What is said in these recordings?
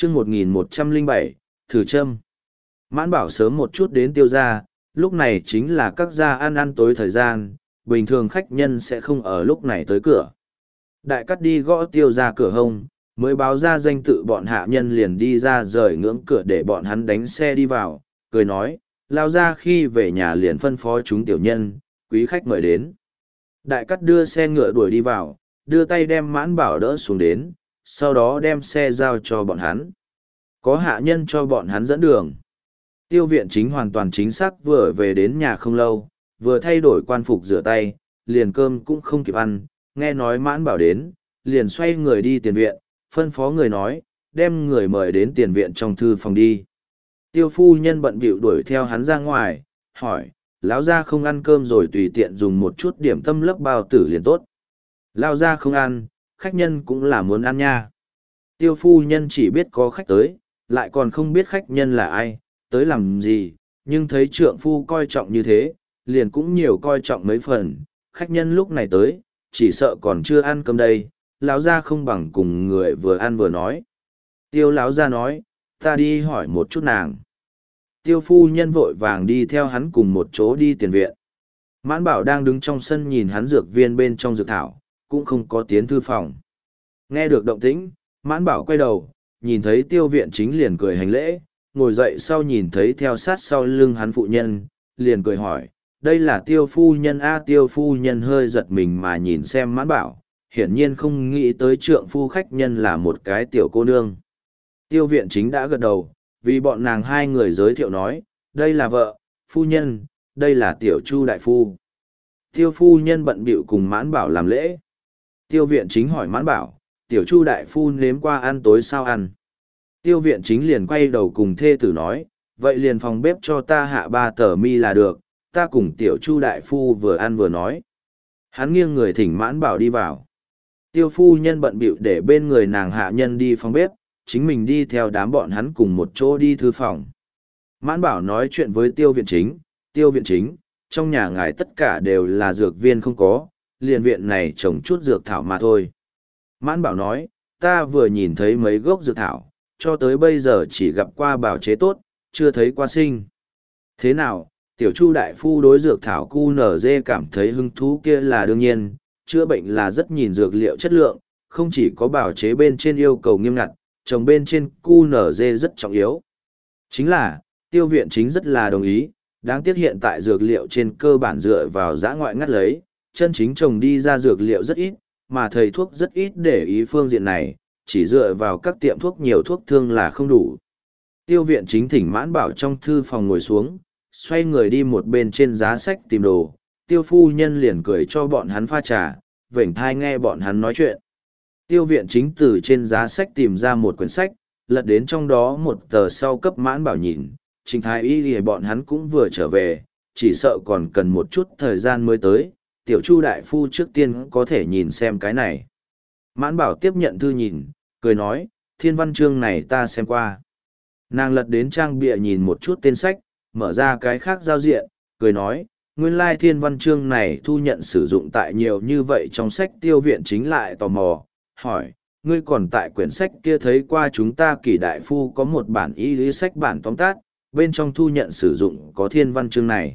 chương 1107, thử châm. Mãn Bảo sớm một chút đến Tiêu gia, lúc này chính là các gia ăn tối thời gian, bình thường khách nhân sẽ không ở lúc này tới cửa. Đại cắt đi gõ Tiêu gia cửa hông, mới báo ra danh tự bọn hạ nhân liền đi ra rời ngưỡng cửa để bọn hắn đánh xe đi vào, cười nói, lao ra khi về nhà liền phân phó chúng tiểu nhân, quý khách mời đến. Đại cắt đưa xe ngựa đuổi đi vào, đưa tay đem Mãn Bảo đỡ xuống đến, sau đó đem xe giao cho bọn hắn. Có hạ nhân cho bọn hắn dẫn đường. Tiêu Viện Chính hoàn toàn chính xác vừa về đến nhà không lâu, vừa thay đổi quan phục rửa tay, liền cơm cũng không kịp ăn, nghe nói Mãn Bảo đến, liền xoay người đi tiền viện, phân phó người nói, đem người mời đến tiền viện trong thư phòng đi. Tiêu phu nhân bận bịu đuổi theo hắn ra ngoài, hỏi, lão gia không ăn cơm rồi tùy tiện dùng một chút điểm tâm lấp bao tử liền tốt. Lão gia không ăn, khách nhân cũng là muốn ăn nha. Tiêu phu nhân chỉ biết có khách tới, lại còn không biết khách nhân là ai, tới làm gì, nhưng thấy trượng phu coi trọng như thế, liền cũng nhiều coi trọng mấy phần. Khách nhân lúc này tới, chỉ sợ còn chưa ăn cơm đây, lão gia không bằng cùng người vừa ăn vừa nói. Tiêu lão gia nói, ta đi hỏi một chút nàng. Tiêu phu nhân vội vàng đi theo hắn cùng một chỗ đi tiền viện. Mãn Bảo đang đứng trong sân nhìn hắn dược viên bên trong dược thảo, cũng không có tiến thư phòng. Nghe được động tĩnh, Mãn Bảo quay đầu, nhìn thấy Tiêu Viện Chính liền cười hành lễ, ngồi dậy sau nhìn thấy theo sát sau lưng hắn phụ nhân, liền cười hỏi, đây là Tiêu phu nhân a? Tiêu phu nhân hơi giật mình mà nhìn xem Mãn Bảo, hiển nhiên không nghĩ tới trượng phu khách nhân là một cái tiểu cô nương. Tiêu Viện Chính đã gật đầu, vì bọn nàng hai người giới thiệu nói, đây là vợ, phu nhân, đây là tiểu Chu đại phu. Tiêu phu nhân bận bịu cùng Mãn Bảo làm lễ. Tiêu Viện Chính hỏi Mãn Bảo, tiểu Chu đại phu nếm qua ăn tối sao ăn? Tiêu Viện Chính liền quay đầu cùng thê tử nói, vậy liền phòng bếp cho ta hạ 3 tờ mi là được, ta cùng tiểu Chu đại phu vừa ăn vừa nói. Hắn nghiêng người thỉnh Mãn Bảo đi vào. Tiêu phu nhân bận bịu để bên người nàng hạ nhân đi phòng bếp, chính mình đi theo đám bọn hắn cùng một chỗ đi thư phòng. Mãn Bảo nói chuyện với Tiêu Viện Chính, Tiêu Viện Chính, trong nhà ngài tất cả đều là dược viên không có, liền viện này trồng chút dược thảo mà thôi. Mãn Bảo nói, ta vừa nhìn thấy mấy gốc dược thảo, cho tới bây giờ chỉ gặp qua bào chế tốt, chưa thấy qua sinh. Thế nào, tiểu Chu đại phu đối dược thảo QNZ cảm thấy hứng thú kia là đương nhiên, chữa bệnh là rất nhìn dược liệu chất lượng, không chỉ có bào chế bên trên yêu cầu nghiêm ngặt, trồng bên trên QNZ rất trọng yếu. Chính là, Tiêu Viện Chính rất là đồng ý, đáng tiếc hiện tại dược liệu trên cơ bản dựa vào dã ngoại ngắt lấy, chân chính trồng đi ra dược liệu rất ít, mà thầy thuốc rất ít để ý phương diện này, chỉ dựa vào các tiệm thuốc nhiều thuốc thương là không đủ. Tiêu Viện Chính thỉnh Mãn Bảo trong thư phòng ngồi xuống, xoay người đi một bên trên giá sách tìm đồ, Tiêu phu nhân liền cười cho bọn hắn pha trà, vểnh thai nghe bọn hắn nói chuyện. Tiêu Viện Chính từ trên giá sách tìm ra một quyển sách, lật đến trong đó một tờ sau cấp Mãn Bảo nhìn, Trình Thái Y thì bọn hắn cũng vừa trở về, chỉ sợ còn cần một chút thời gian mới tới, tiểu Chu đại phu trước tiên có thể nhìn xem cái này. Mãn Bảo tiếp nhận thư nhìn, cười nói, thiên văn chương này ta xem qua. Nàng lật đến trang bìa nhìn một chút tên sách, mở ra cái khác giao diện, cười nói, nguyên lai thiên văn chương này thu nhận sử dụng tại nhiều như vậy trong sách. Tiêu Viện Chính lại tò mò, hỏi, ngươi còn tại quyển sách kia thấy qua chúng ta Kỷ đại phu có một bản y lý sách bản tóm tắt, bên trong thu nhận sử dụng có thiên văn chương này.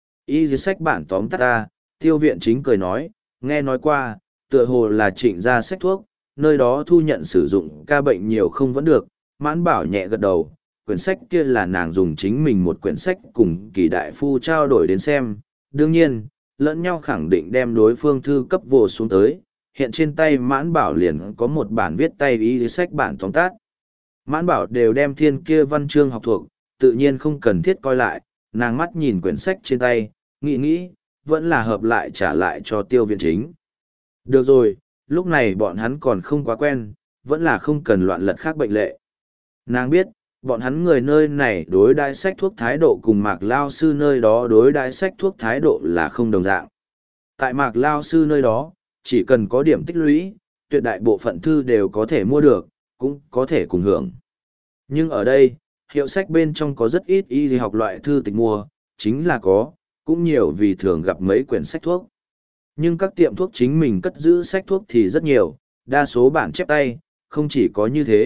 Y lý sách bản tóm tắt ta, Tiêu Viện Chính cười nói, nghe nói qua, tựa hồ là Trịnh gia sách thuốc, nơi đó thu nhận sử dụng ca bệnh nhiều không vẫn được. Mãn Bảo nhẹ gật đầu, quyển sách kia là nàng dùng chính mình một quyển sách cùng Kỷ đại phu trao đổi đến xem, đương nhiên, lẫn nhau khẳng định đem đối phương thư cấp vô xuống tới. Hiện trên tay Mãn Bảo liền có một bản viết tay y sách bản tóm tắt. Mãn Bảo đều đem thiên kia văn chương học thuộc, tự nhiên không cần thiết coi lại, nàng mắt nhìn quyển sách trên tay, nghĩ, vẫn là hợp lại trả lại cho Tiêu Viện Chính. Được rồi, lúc này bọn hắn còn không quá quen, vẫn là không cần loạn lật khác bệnh lệ. Nàng biết, bọn hắn người nơi này đối đãi sách thuốc thái độ cùng Mạc Lao Sư nơi đó đối đãi sách thuốc thái độ là không đồng dạng. Tại Mạc Lao Sư nơi đó, chỉ cần có điểm tích lũy, tuyệt đại bộ phận thư đều có thể mua được, cũng có thể cùng hưởng. Nhưng ở đây, hiệu sách bên trong có rất ít y học loại thư tịch mua, chính là có, cũng nhiều vì thường gặp mấy quyển sách thuốc. Nhưng các tiệm thuốc chính mình cất giữ sách thuốc thì rất nhiều, đa số bản chép tay, không chỉ có như thế,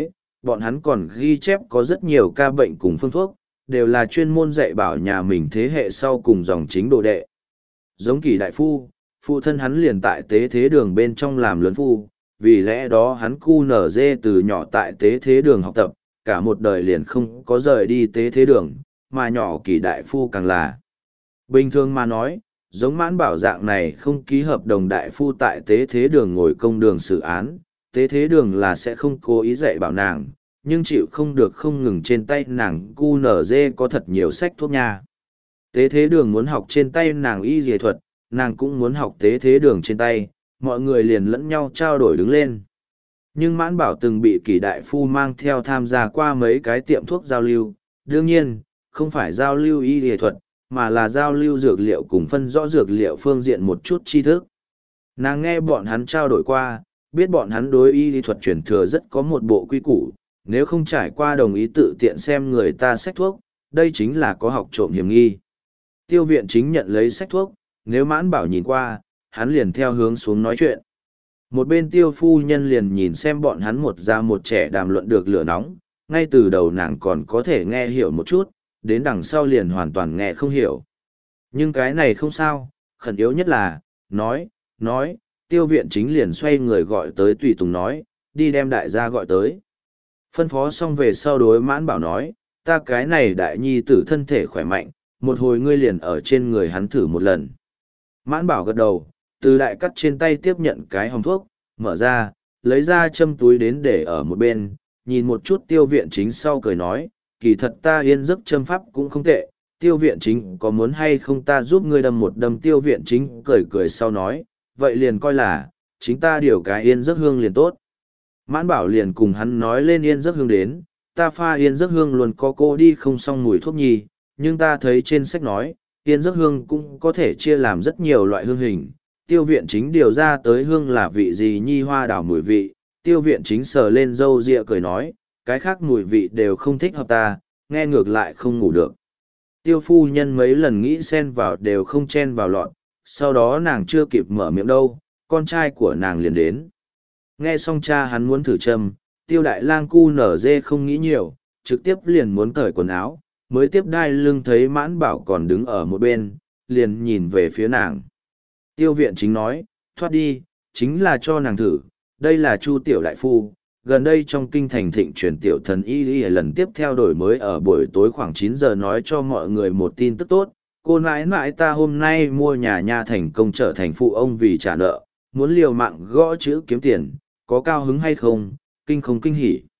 bọn hắn còn ghi chép có rất nhiều ca bệnh cùng phương thuốc, đều là chuyên môn dạy bảo nhà mình thế hệ sau cùng dòng chính đồ đệ. Giống Kỳ đại phu, phụ thân hắn liền tại tế thế đường bên trong làm lớn phu, vì lẽ đó hắn cu nở dê từ nhỏ tại tế thế đường học tập, cả một đời liền không có rời đi tế thế đường, mà nhỏ Kỳ đại phu càng là. Bình thường mà nói, giống Mãn Bảo dạng này không ký hợp đồng đại phu tại tế thế đường ngồi công đường xử án, tế thế đường là sẽ không cố ý dạy bảo nàng, nhưng chịu không được không ngừng trên tay nàng cu nở dê có thật nhiều sách thuốc nha. Tế thế đường muốn học trên tay nàng y dề thuật, nàng cũng muốn học tế thế đường trên tay, mọi người liền lẫn nhau trao đổi đứng lên. Nhưng Mãn Bảo từng bị Kỳ đại phu mang theo tham gia qua mấy cái tiệm thuốc giao lưu, đương nhiên, không phải giao lưu y dề thuật, mà là giao lưu dược liệu cùng phân rõ dược liệu phương diện một chút tri thức. Nàng nghe bọn hắn trao đổi qua, biết bọn hắn đối y lý thuật truyền thừa rất có một bộ quy củ, nếu không trải qua đồng ý tự tiện xem người ta sách thuốc, đây chính là có học trộm hiểm nghi. Tiêu viện chính nhận lấy sách thuốc, nếu Mãn Bảo nhìn qua, hắn liền theo hướng xuống nói chuyện. Một bên Tiêu phu nhân liền nhìn xem bọn hắn một già một trẻ đàm luận được lửa nóng, ngay từ đầu nàng còn có thể nghe hiểu một chút, đến đằng sau liền hoàn toàn nghe không hiểu. Nhưng cái này không sao, khẩn yếu nhất là, nói, Tiêu viện chính liền xoay người gọi tới tùy tùng nói, đi đem đại gia gọi tới. Phân phó xong về sau đối Mãn Bảo nói, ta cái này đại nhi tử thân thể khỏe mạnh, một hồi ngươi liền ở trên người hắn thử một lần. Mãn Bảo gật đầu, từ đại cắt trên tay tiếp nhận cái hòm thuốc, mở ra, lấy ra châm túi đến để ở một bên, nhìn một chút Tiêu viện chính sau cười nói, kỳ thật ta yên giấc châm pháp cũng không tệ, Tiêu viện chính có muốn hay không ta giúp ngươi đâm một đâm. Tiêu viện chính cười cười sau nói, vậy liền coi là, chính ta điều cái yên giấc hương liền tốt. Mãn Bảo liền cùng hắn nói lên yên giấc hương đến, ta pha yên giấc hương luôn có cô đi không xong mùi thuốc nhì, nhưng ta thấy trên sách nói, yên giấc hương cũng có thể chia làm rất nhiều loại hương hình. Tiêu viện chính điều ra tới hương là vị gì nhi hoa đảo mùi vị, Tiêu viện chính sờ lên râu ria cười nói, cái khác mùi vị đều không thích hợp ta, nghe ngược lại không ngủ được. Tiêu phu nhân mấy lần nghĩ xen vào đều không chen vào lọt, sau đó nàng chưa kịp mở miệng đâu, con trai của nàng liền đến. Nghe xong cha hắn muốn thử châm, Tiêu đại lang cu nở dê không nghĩ nhiều, trực tiếp liền muốn cởi quần áo, mới tiếp đai lưng thấy Mãn Bảo còn đứng ở một bên, liền nhìn về phía nàng. Tiêu viện chính nói, thoát đi, chính là cho nàng thử, đây là Chu tiểu đại phu. Gần đây trong kinh thành thịnh truyền tiểu thần y lần tiếp theo đổi mới ở buổi tối khoảng 9 giờ nói cho mọi người một tin tức tốt. Cô nãi nãi ta hôm nay mua nhà nha thành công trở thành phụ ông vì trả nợ, muốn liều mạng gõ chữ kiếm tiền, có cao hứng hay không, kinh không kinh hỉ.